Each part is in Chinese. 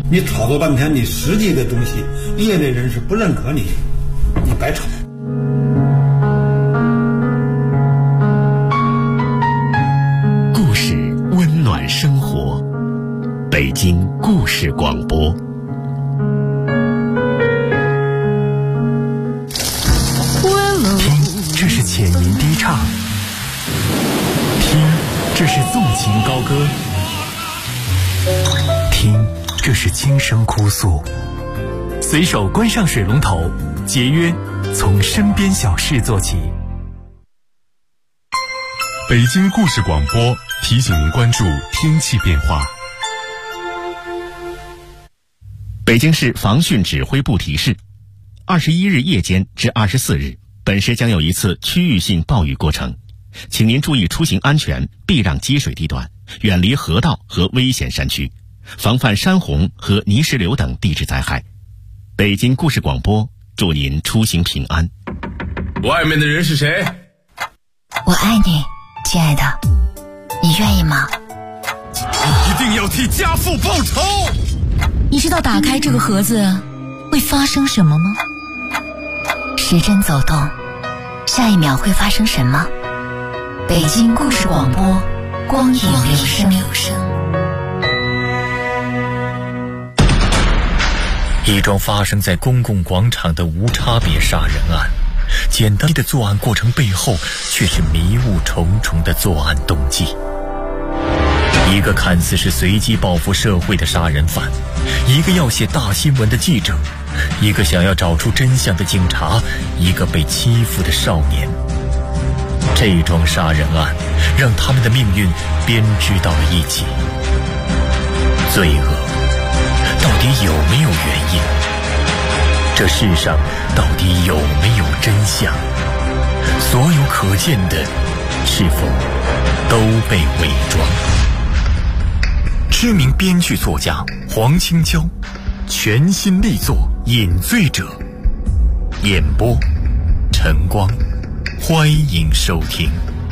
你炒作半天，你实际的东西，业内人士不认可你，你白炒。 故事温暖生活，北京故事广播。听，这是浅吟低唱；听，这是纵情高歌；听，这是轻声哭诉。随手关上水龙头，节约从身边小事做起。 北京故事广播提醒您关注天气变化。 北京市防汛指挥部提示，21日夜间至24日，本市将有一次区域性暴雨过程，请您注意出行安全，避让积水地段，远离河道和危险山区，防范山洪和泥石流等地质灾害。北京故事广播祝您出行平安。 外面的人是谁？ 我爱你，亲爱的，你愿意吗？ 你一定要替家父报仇！ 你知道打开这个盒子会发生什么吗？时针走动，下一秒会发生什么？北京故事广播，光影留声。 一桩发生在公共广场的无差别杀人案，简单的作案过程背后却是迷雾重重的作案动机。一个看似是随机报复社会的杀人犯，一个要写大新闻的记者，一个想要找出真相的警察，一个被欺负的少年。这桩杀人案让他们的命运编织到了一起。罪恶到底有没有原因？这世上到底有没有真相？所有可见的是否都被伪装？知名编剧作家黄清娇全新力作《饮醉者》，演播晨光，欢迎收听。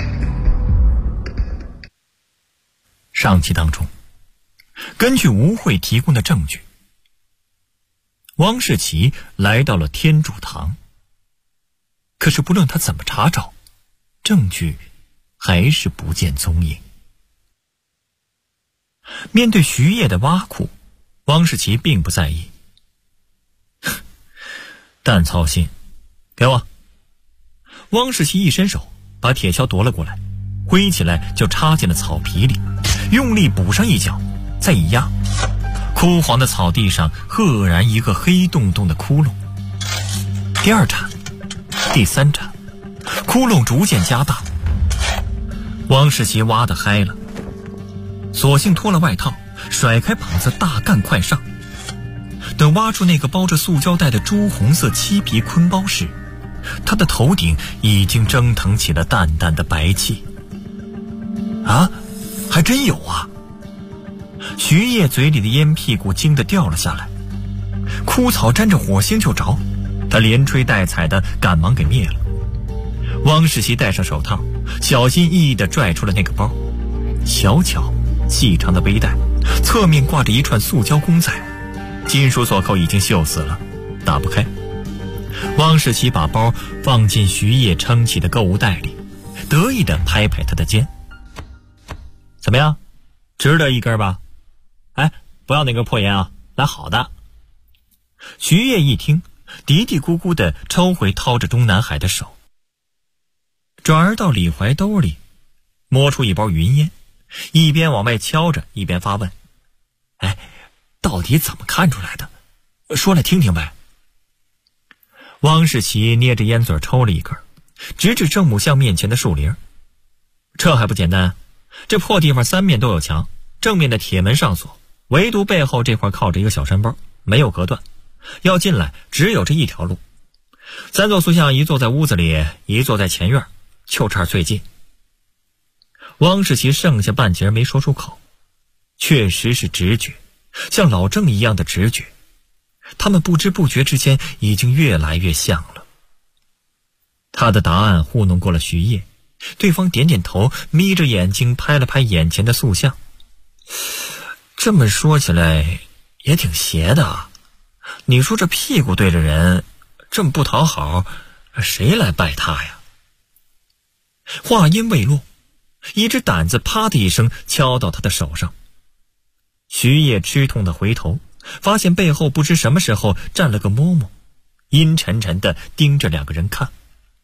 上期当中，根据吴慧提供的证据，汪世奇来到了天主堂，可是不论他怎么查找，证据还是不见踪影。面对徐烨的挖苦，汪世奇并不在意。但操心，给我。汪世奇一伸手把铁锹夺了过来，挥起来就插进了草皮里，用力补上一脚，再一压，枯黄的草地上赫然一个黑洞洞的窟窿。第二铲，第三铲，窟窿逐渐加大。汪世奇挖得嗨了，索性脱了外套，甩开膀子大干快上。等挖出那个包着塑胶袋的朱红色漆皮坤包时，他的头顶已经蒸腾起了淡淡的白气。啊，还真有啊！徐烨嘴里的烟屁股惊得掉了下来，枯草沾着火星就着，他连吹带踩的赶忙给灭了。汪世奇戴上手套，小心翼翼地拽出了那个包，小巧细长的背带，侧面挂着一串塑胶公仔，金属锁扣已经锈死了，打不开。汪世奇把包放进徐烨撑起的购物袋里，得意地拍拍他的肩。怎么样，值得一根吧？哎，不要那个破烟啊，来好的。徐烨一听，嘀嘀咕咕地抽回掏着中南海的手，转而到里怀兜里摸出一包云烟，一边往外敲着，一边发问：哎，到底怎么看出来的？说来听听呗。汪世奇捏着烟嘴抽了一根，直指正母像面前的树林。这还不简单，这破地方三面都有墙，正面的铁门上锁，唯独背后这块靠着一个小山包，没有隔断，要进来只有这一条路。三座塑像，一座在屋子里，一座在前院，就这儿最近。汪世奇剩下半截没说出口，确实是直觉，像老郑一样的直觉，他们不知不觉之间已经越来越像了。他的答案糊弄过了徐烨，对方点点头，眯着眼睛拍了拍眼前的塑像。这么说起来， 也挺邪的啊。你说这屁股对着人，这么不讨好，谁来拜他呀？话音未落，一只胆子啪的一声敲到他的手上。徐烨吃痛的回头，发现背后不知什么时候站了个嬷嬷，阴沉沉的盯着两个人看。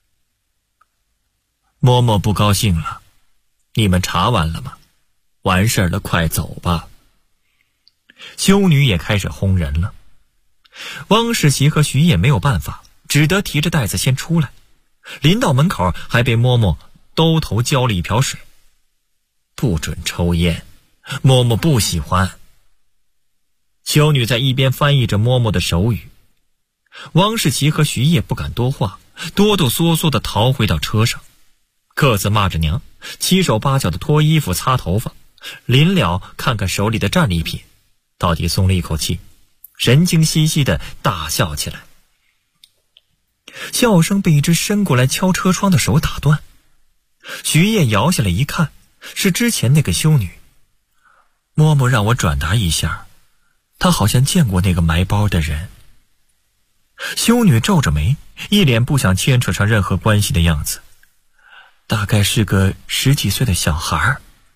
嬷嬷不高兴了，你们查完了吗？完事了，快走吧。修女也开始轰人了。汪世奇和徐烨没有办法，只得提着袋子先出来。临到门口，还被嬷嬷兜头浇了一瓢水。不准抽烟，嬷嬷不喜欢。修女在一边翻译着嬷嬷的手语。汪世奇和徐烨不敢多话，哆哆嗦嗦地逃回到车上，各自骂着娘，七手八脚地脱衣服擦头发。临了看看手里的战利品，到底松了一口气，神经兮兮地大笑起来。笑声被一只伸过来敲车窗的手打断。徐烨摇下来一看，是之前那个修女。嬷嬷让我转达一下，她好像见过那个埋包的人。修女皱着眉，一脸不想牵扯上任何关系的样子，大概是个10几岁的小孩。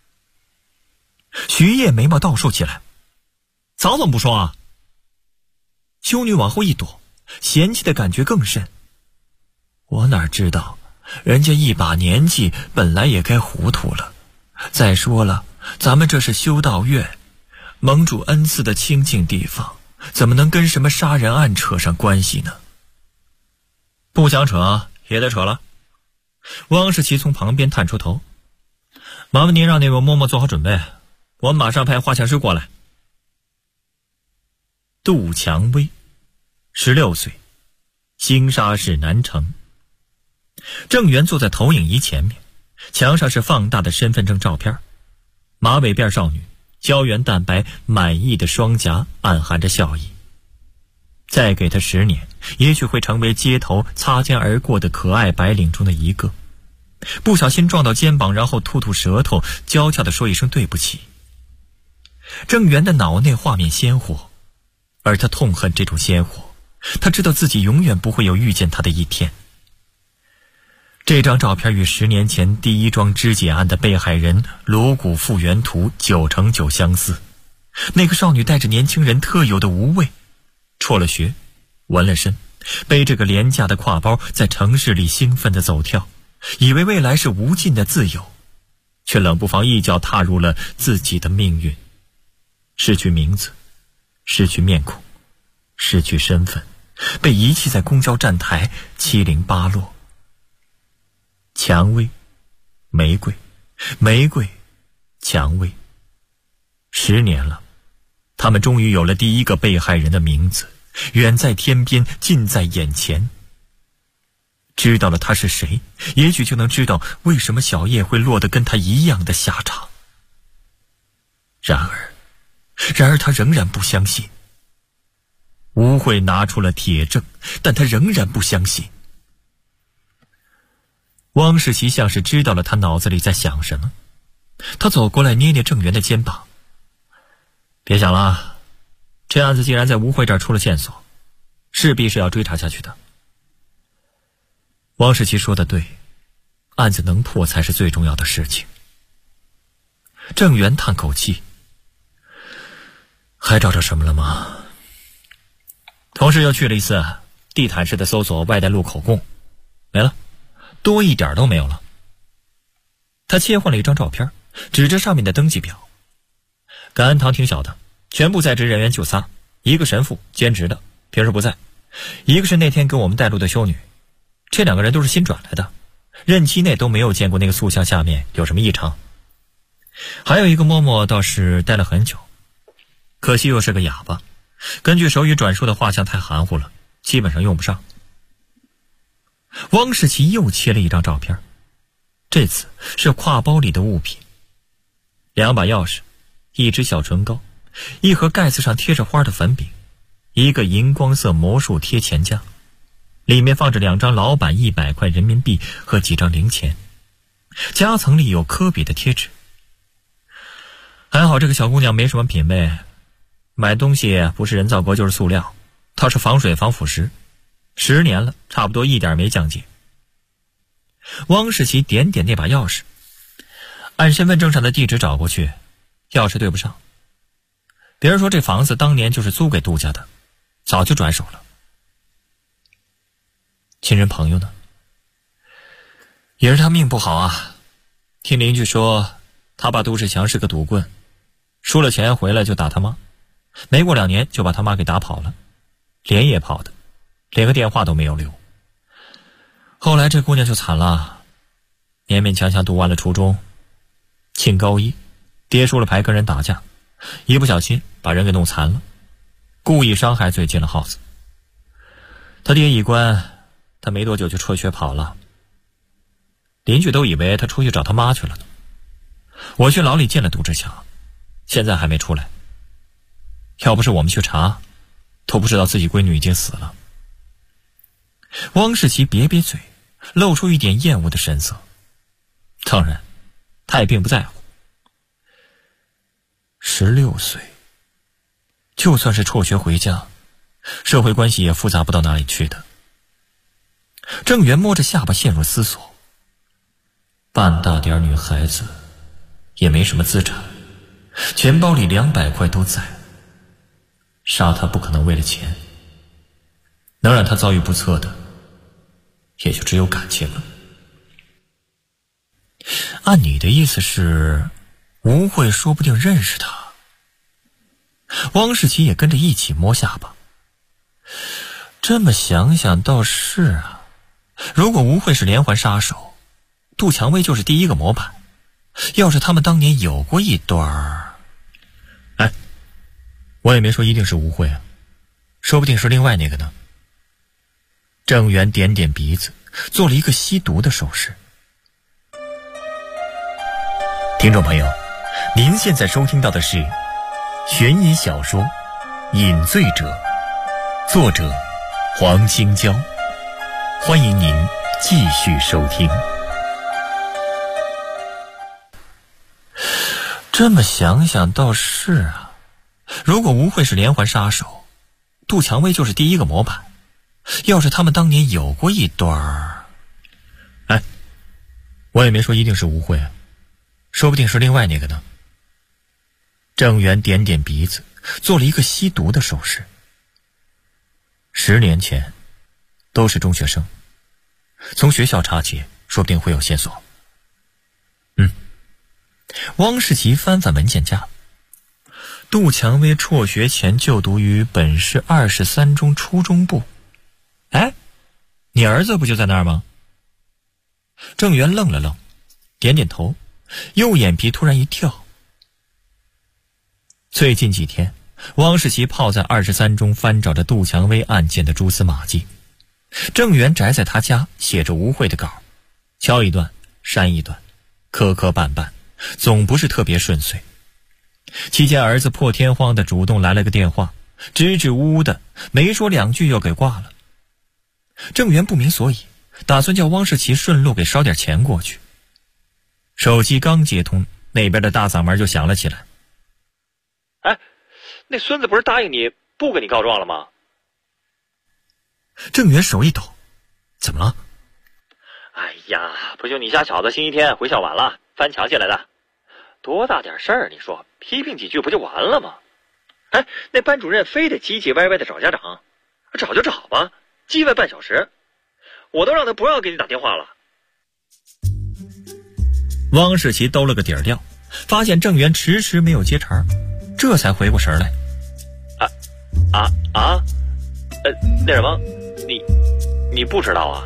徐烨眉毛倒竖起来，早怎么不说啊？修女往后一躲，嫌弃的感觉更甚。我哪知道，人家一把年纪，本来也该糊涂了。再说了，咱们这是修道院，盟主恩赐的清净地方，怎么能跟什么杀人案扯上关系呢？不想扯也得扯了。汪世奇从旁边探出头，麻烦您让那位嬷嬷做好准备，我们马上派画像师过来。杜蔷薇，16岁，新沙市南城。郑源坐在投影仪前面，墙上是放大的身份证照片，马尾辫少女，胶原蛋白满意的双颊暗含着笑意。再给她10年，也许会成为街头擦肩而过的可爱白领中的一个。不小心撞到肩膀，然后吐吐舌头，娇俏地说一声对不起。郑源的脑内画面鲜活，而他痛恨这种鲜活，他知道自己永远不会有遇见他的一天。这张照片与10年前第一桩肢解案的被害人颅骨复原图9成9相似。那个少女带着年轻人特有的无畏，辍了学，纹了身，背这个廉价的挎包，在城市里兴奋地走跳，以为未来是无尽的自由，却冷不防一脚踏入了自己的命运。失去名字，失去面孔，失去身份，被遗弃在公交站台，七零八落。蔷薇，玫瑰，玫瑰，蔷薇。10年了，他们终于有了第一个被害人的名字，远在天边，近在眼前。知道了他是谁，也许就能知道为什么小叶会落得跟他一样的下场。然而他仍然不相信。吴慧拿出了铁证，但他仍然不相信。汪世奇像是知道了他脑子里在想什么，他走过来捏捏郑源的肩膀。别想了，这案子既然在吴慧这儿出了线索，势必是要追查下去的。汪世奇说的对，案子能破才是最重要的事情。郑源叹口气，还找着什么了吗？同事又去了一次地毯式的搜索外带路口供，没了，多一点都没有了。他切换了一张照片，指着上面的登记表。感恩堂挺小的，全部在职人员就仨，一个神父兼职的，平时不在，一个是那天给我们带路的修女，这2个人都是新转来的，任期内都没有见过那个塑像下面有什么异常。还有一个嬷嬷倒是待了很久，可惜又是个哑巴，根据手语转述的画像太含糊了，基本上用不上。汪世奇又切了一张照片，这次是挎包里的物品：2把钥匙，一支小唇膏，一盒盖子上贴着花的粉饼，一个荧光色魔术贴钱架，里面放着2张老版100块人民币和几张零钱，夹层里有科比的贴纸。还好这个小姑娘没什么品味， 买东西不是人造革就是塑料，它是防水防腐蚀，10年了，差不多一点没降解。汪世奇点点那把钥匙，按身份证上的地址找过去，钥匙对不上。别人说这房子当年就是租给杜家的，早就转手了。亲人朋友呢？也是他命不好啊，听邻居说他爸杜世强是个赌棍，输了钱回来就打他妈，没过2年就把他妈给打跑了，连夜跑的，连个电话都没有留。后来这姑娘就惨了，勉勉强强读完了初中，进高一，爹输了牌跟人打架，一不小心把人给弄残了，故意伤害罪进了耗子。他爹一关，他没多久就辍学跑了，邻居都以为他出去找他妈去了呢。我去牢里见了杜志强，现在还没出来。要不是我们去查，都不知道自己闺女已经死了。汪世奇瘪瘪嘴，露出一点厌恶的神色。当然，他也并不在乎。16岁，就算是辍学回家，社会关系也复杂不到哪里去的。郑源摸着下巴陷入思索，半大点女孩子也没什么资产，钱包里200块都在，杀她不可能为了钱，能让她遭遇不测的也就只有感情了。按你的意思是吴慧说不定认识他。汪世奇也跟着一起摸下巴。这么想想倒是啊，如果吴慧是连环杀手，杜蔷薇就是第一个模板。要是他们当年有过一段哎，我也没说一定是吴慧啊，说不定是另外那个呢。郑源点点鼻子，做了一个吸毒的手势。听众朋友，您现在收听到的是悬疑小说《饮醉者》，作者黄青椒，欢迎您继续收听。这么想想倒是啊，如果吴慧是连环杀手，杜蔷薇就是第一个模板。要是他们当年有过一段哎，我也没说一定是吴慧啊，说不定是另外那个呢。郑源点点鼻子，做了一个吸毒的手势。10年前都是中学生，从学校查起，说不定会有线索。汪世奇翻翻文件夹，杜蔷薇辍学前就读于本市23中初中部。哎，你儿子不就在那儿吗？郑源愣了愣，点点头，右眼皮突然一跳。最近几天，汪世奇泡在23中翻找着杜蔷薇案件的蛛丝马迹。郑源宅在他家写着吴慧的稿，敲一段删一段，磕磕绊绊，总不是特别顺遂。期间儿子破天荒的主动来了个电话，支支吾吾的，没说2句又给挂了。郑源不明所以，打算叫汪世奇顺路给捎点钱过去。手机刚接通，那边的大嗓门就响了起来。 哎，那孙子不是答应你不跟你告状了吗？ 郑源手一抖，怎么了？ 哎呀，不就你家小子星期天回校晚了，翻墙进来的，多大点事儿，你说批评几句不就完了吗？哎，那班主任非得唧唧歪歪的找家长，找就找吧，叽歪半小时，我都让他不要给你打电话了。 汪世奇兜了个底儿掉，发现郑源迟迟没有接茬，这才回过神来。 那什么，你不知道啊？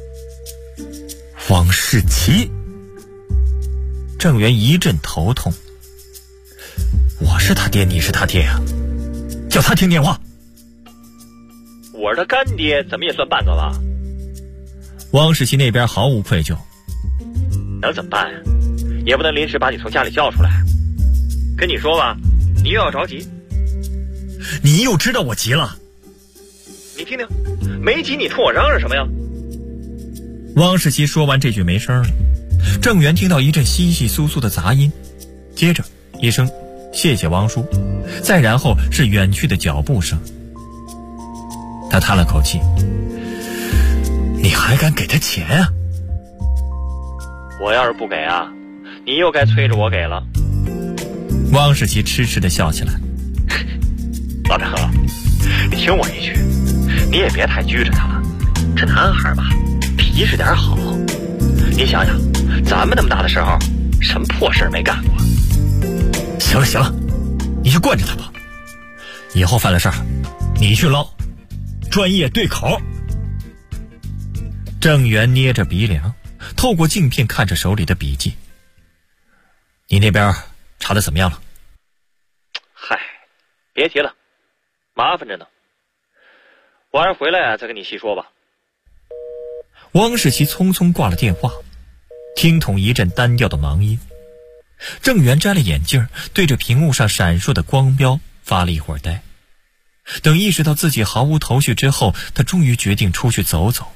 汪世奇，郑源一阵头痛。我是他爹，你是他爹啊，叫他听电话。 我是他干爹，怎么也算半个吧？ 汪世奇那边毫无愧疚。 能怎么办呀？也不能临时把你从家里叫出来。跟你说吧，你又要着急。 你又知道我急了？ 你听听，没急你冲我嚷嚷什么呀？ 汪世奇说完这句没声了。郑源听到一阵稀稀疏疏的杂音，接着一声谢谢汪叔，再然后是远去的脚步声。他叹了口气，你还敢给他钱啊？ 我要是不给啊，你又该催着我给了。 汪世奇痴痴地笑起来。 老大哥，你听我一句，你也别太拘着他了，这男孩吧，皮实点好。你想想，咱们那么大的时候，什么破事没干过？ 行了行了，你就惯着他吧，以后犯了事儿你去捞，专业对口。郑源捏着鼻梁，透过镜片看着手里的笔记。你那边查的怎么样了？ 嗨，别提了，麻烦着呢。晚上回来再跟你细说吧。 汪世奇匆匆挂了电话，听筒一阵单调的忙音。郑源摘了眼镜，对着屏幕上闪烁的光标发了一会儿呆。等意识到自己毫无头绪之后，他终于决定出去走走。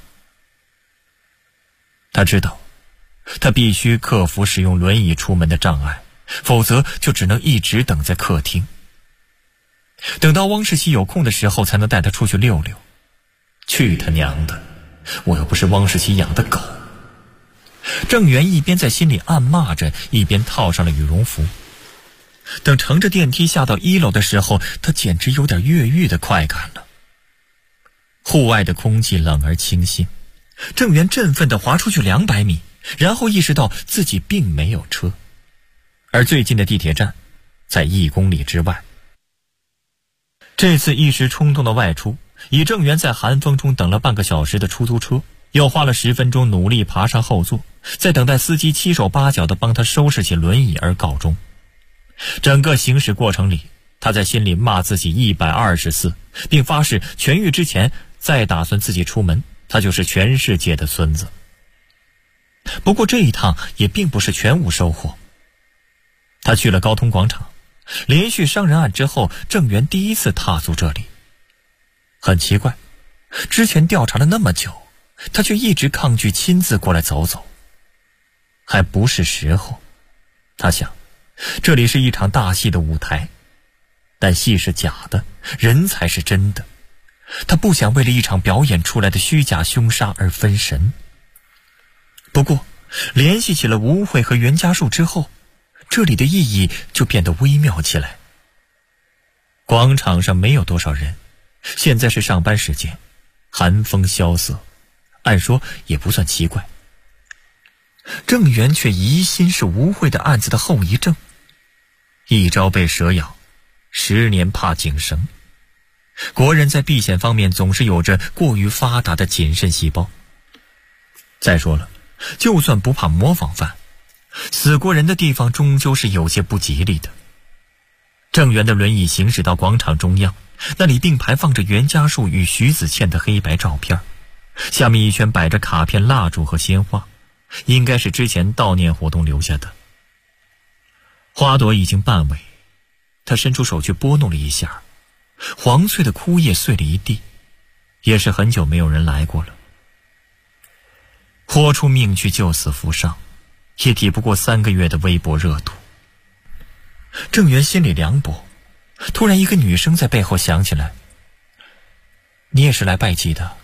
他知道他必须克服使用轮椅出门的障碍，否则就只能一直等在客厅，等到汪世奇有空的时候才能带他出去溜溜。去他娘的，我又不是汪世奇养的狗。郑源一边在心里暗骂着，一边套上了羽绒服。等乘着电梯下到1楼的时候，他简直有点越狱的快感了。户外的空气冷而清新，郑源振奋地滑出去200米，然后意识到自己并没有车，而最近的地铁站在1公里之外。这次一时冲动的外出，以郑源在寒风中等了半个小时的出租车，又花了10分钟努力爬上后座，在等待司机7手8脚地帮他收拾起轮椅而告终。整个行驶过程里，他在心里骂自己120次，并发誓痊愈之前再打算自己出门，他就是全世界的孙子。不过这一趟也并不是全无收获。他去了高通广场，连续伤人案之后，郑源第一次踏足这里。很奇怪，之前调查了那么久，他却一直抗拒亲自过来走走。还不是时候，他想，这里是一场大戏的舞台，但戏是假的，人才是真的。他不想为了一场表演出来的虚假凶杀而分神。不过联系起了吴慧和袁家树之后，这里的意义就变得微妙起来。广场上没有多少人，现在是上班时间，寒风萧瑟，按说也不算奇怪。郑源却疑心是吴慧的案子的后遗症，一朝被蛇咬，10年怕井绳。国人在避险方面总是有着过于发达的谨慎细胞。再说了，就算不怕模仿犯，死过人的地方终究是有些不吉利的。郑源的轮椅行驶到广场中央，那里并排放着袁家树与徐子倩的黑白照片，下面一圈摆着卡片、蜡烛和鲜花，应该是之前悼念活动留下的。花朵已经半萎，他伸出手去拨弄了一下，黄翠的枯叶碎了一地，也是很久没有人来过了。豁出命去救死扶伤，也抵不过3个月的微博热度。郑源心里凉薄，突然一个女声在背后响起来：“你也是来拜祭的？”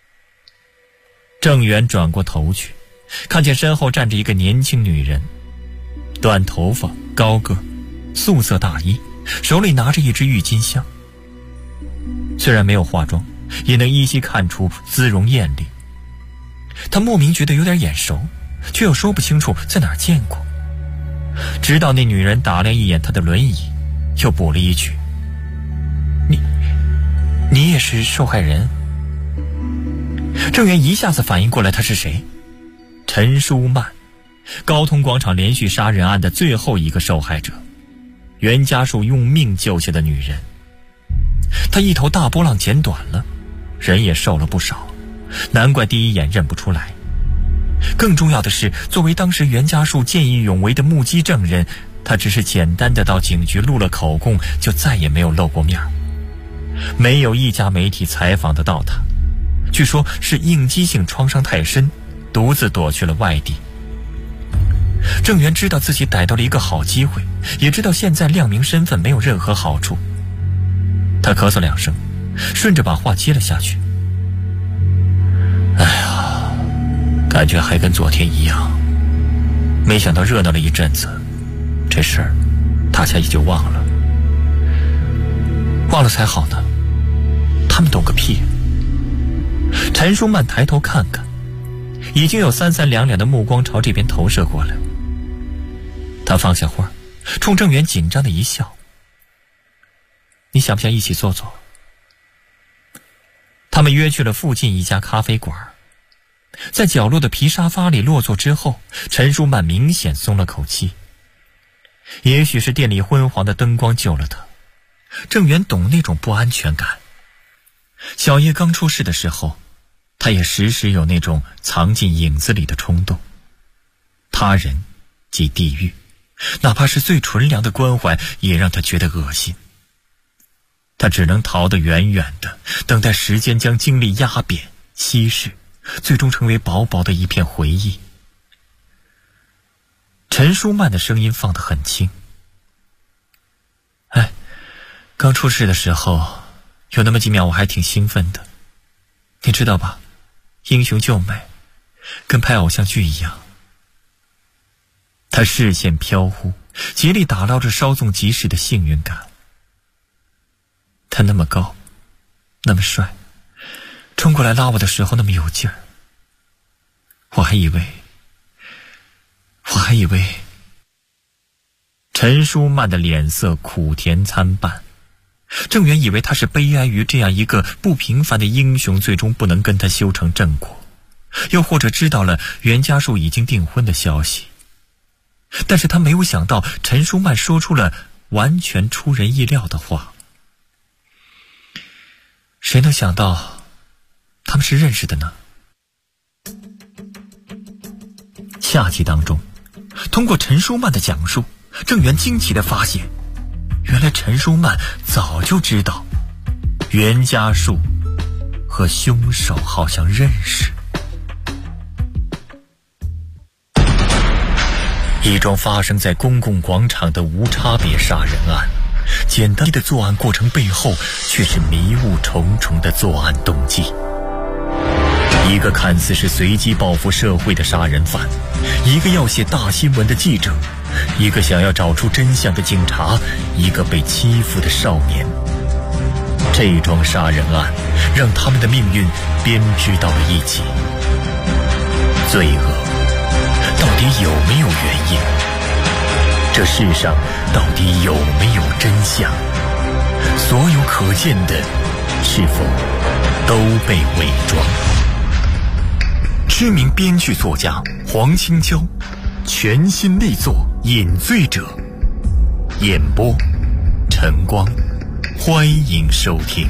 郑源转过头去，看见身后站着一个年轻女人，短头发，高个，素色大衣，手里拿着一支郁金香。虽然没有化妆，也能依稀看出姿容艳丽。他莫名觉得有点眼熟，却又说不清楚在哪儿见过。直到那女人打量一眼他的轮椅，又补了一句：“你也是受害人？”郑源一下子反应过来他是谁，陈淑曼，高通广场连续杀人案的最后一个受害者，袁家树用命救下的女人。她一头大波浪剪短了，人也瘦了不少，难怪第一眼认不出来。更重要的是，作为当时袁家树见义勇为的目击证人，他只是简单的到警局录了口供，就再也没有露过面。没有一家媒体采访得到他，据说是应激性创伤太深，独自躲去了外地。 郑源知道自己逮到了一个好机会，也知道现在亮明身份没有任何好处。他咳嗽2声，顺着把话接了下去。哎呀，感觉还跟昨天一样，没想到热闹了一阵子，这事儿大家也就忘了。忘了才好呢，他们懂个屁。陈淑曼抬头看看，已经有3、3两两的目光朝这边投射过来。他放下话，冲郑源紧张的一笑：“你想不想一起坐坐？”他们约去了附近一家咖啡馆，在角落的皮沙发里落座之后，陈淑曼明显松了口气。也许是店里昏黄的灯光救了他，郑源懂那种不安全感。小叶刚出事的时候，他也时时有那种藏进影子里的冲动。他人即地狱，哪怕是最纯良的关怀，也让他觉得恶心。他只能逃得远远的，等待时间将精力压扁、稀释，最终成为薄薄的一片回忆。陈淑曼的声音放得很轻：“哎，刚出事的时候，有那么几秒我还挺兴奋的，你知道吧？英雄救美，跟拍偶像剧一样。”他视线飘忽，竭力打捞着稍纵即逝的幸运感。他那么高，那么帅，冲过来拉我的时候那么有劲儿，我还以为。陈淑曼的脸色苦甜参半。郑源以为他是悲哀于这样一个不平凡的英雄最终不能跟他修成正果，又或者知道了袁家树已经订婚的消息。但是他没有想到陈淑曼说出了完全出人意料的话。谁能想到他们是认识的呢？下集当中，通过陈淑曼的讲述，郑源惊奇地发现，原来陈淑曼早就知道袁家树和凶手好像认识。一桩发生在公共广场的无差别杀人案，简单的作案过程背后却是迷雾重重的作案动机。一个看似是随机报复社会的杀人犯，一个要写大新闻的记者，一个想要找出真相的警察，一个被欺负的少年。这桩杀人案让他们的命运编织到了一起。罪恶到底有没有原因？这世上到底有没有真相？所有可见的是否都被伪装？知名编剧作家黄青椒全新力作《饮醉者》，演播晨光，欢迎收听。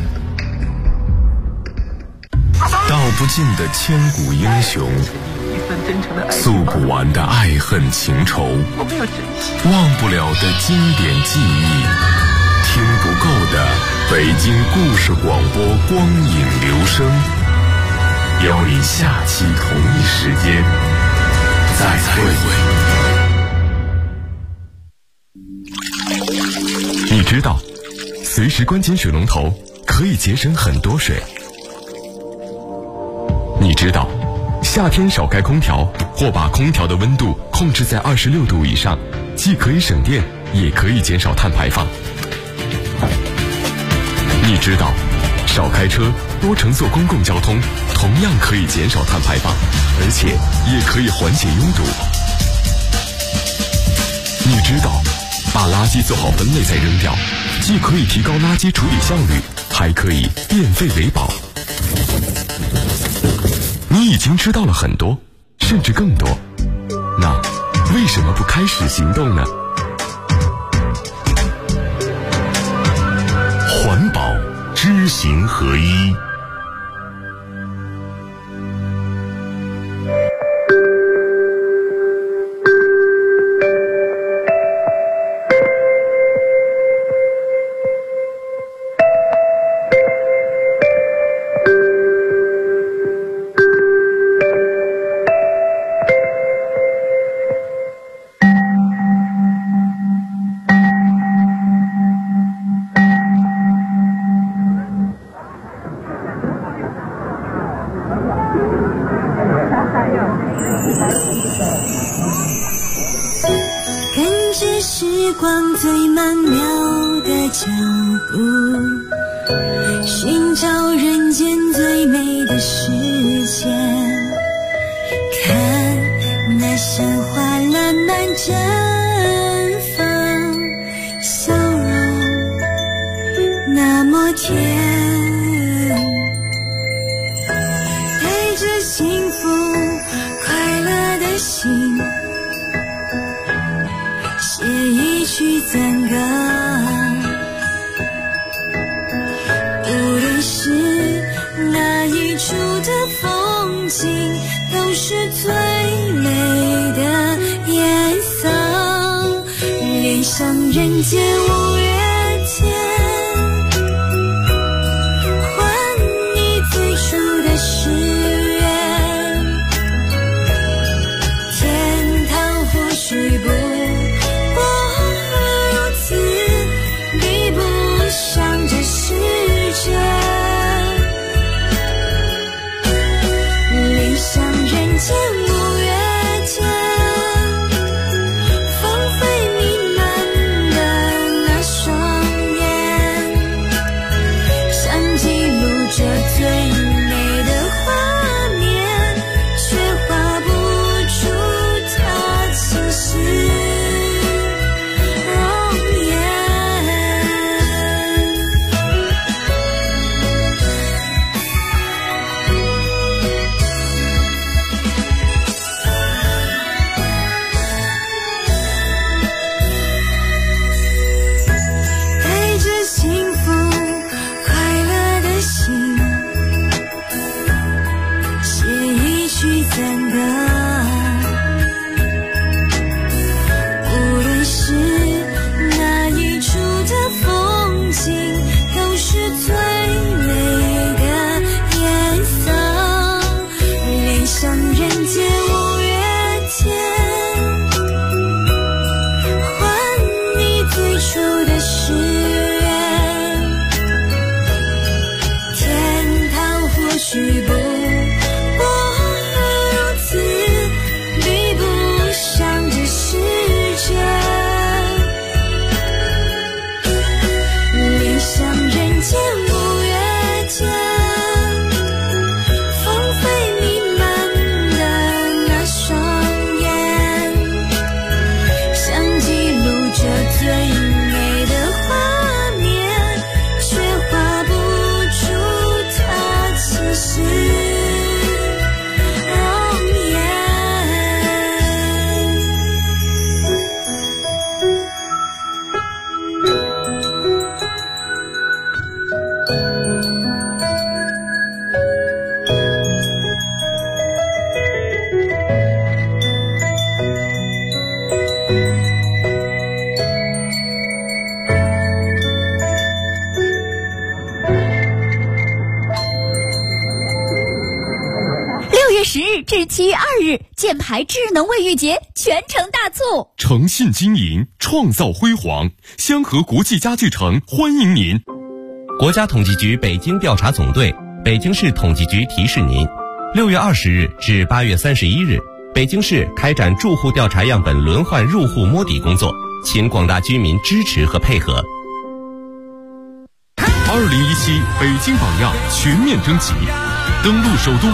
道不尽的千古英雄，诉不完的爱恨情仇，忘不了的经典记忆，听不够的北京故事广播光影留声，邀你下期同一时间再会。你知道，随时关紧水龙头可以节省很多水。你知道，夏天少开空调或把空调的温度控制在26度以上，既可以省电，也可以减少碳排放。你知道，少开车，多乘坐公共交通，同样可以减少碳排放，而且也可以缓解拥堵。你知道，把垃圾做好分类再扔掉，既可以提高垃圾处理效率，还可以变废为宝。你已经知道了很多，甚至更多，那为什么不开始行动呢？环保知行合一。 跟着时光最曼妙的脚步，寻找人间最美的世界，看那山花烂漫绽放，笑容那么甜，带着幸福快乐的心，写一曲赞歌，无论是哪一处的风景，都是最美的颜色，恋上人间五月天，还你最初的誓言，天堂或许不 10日至7月2日，箭牌智能卫浴节全城大促， 诚信经营，创造辉煌，香河国际家具城欢迎您。 国家统计局北京调查总队、北京市统计局提示您：6月20日至8月31日，北京市开展住户调查样本轮换入户摸底工作，请广大居民支持和配合。 2017北京榜样全面征集，登录首都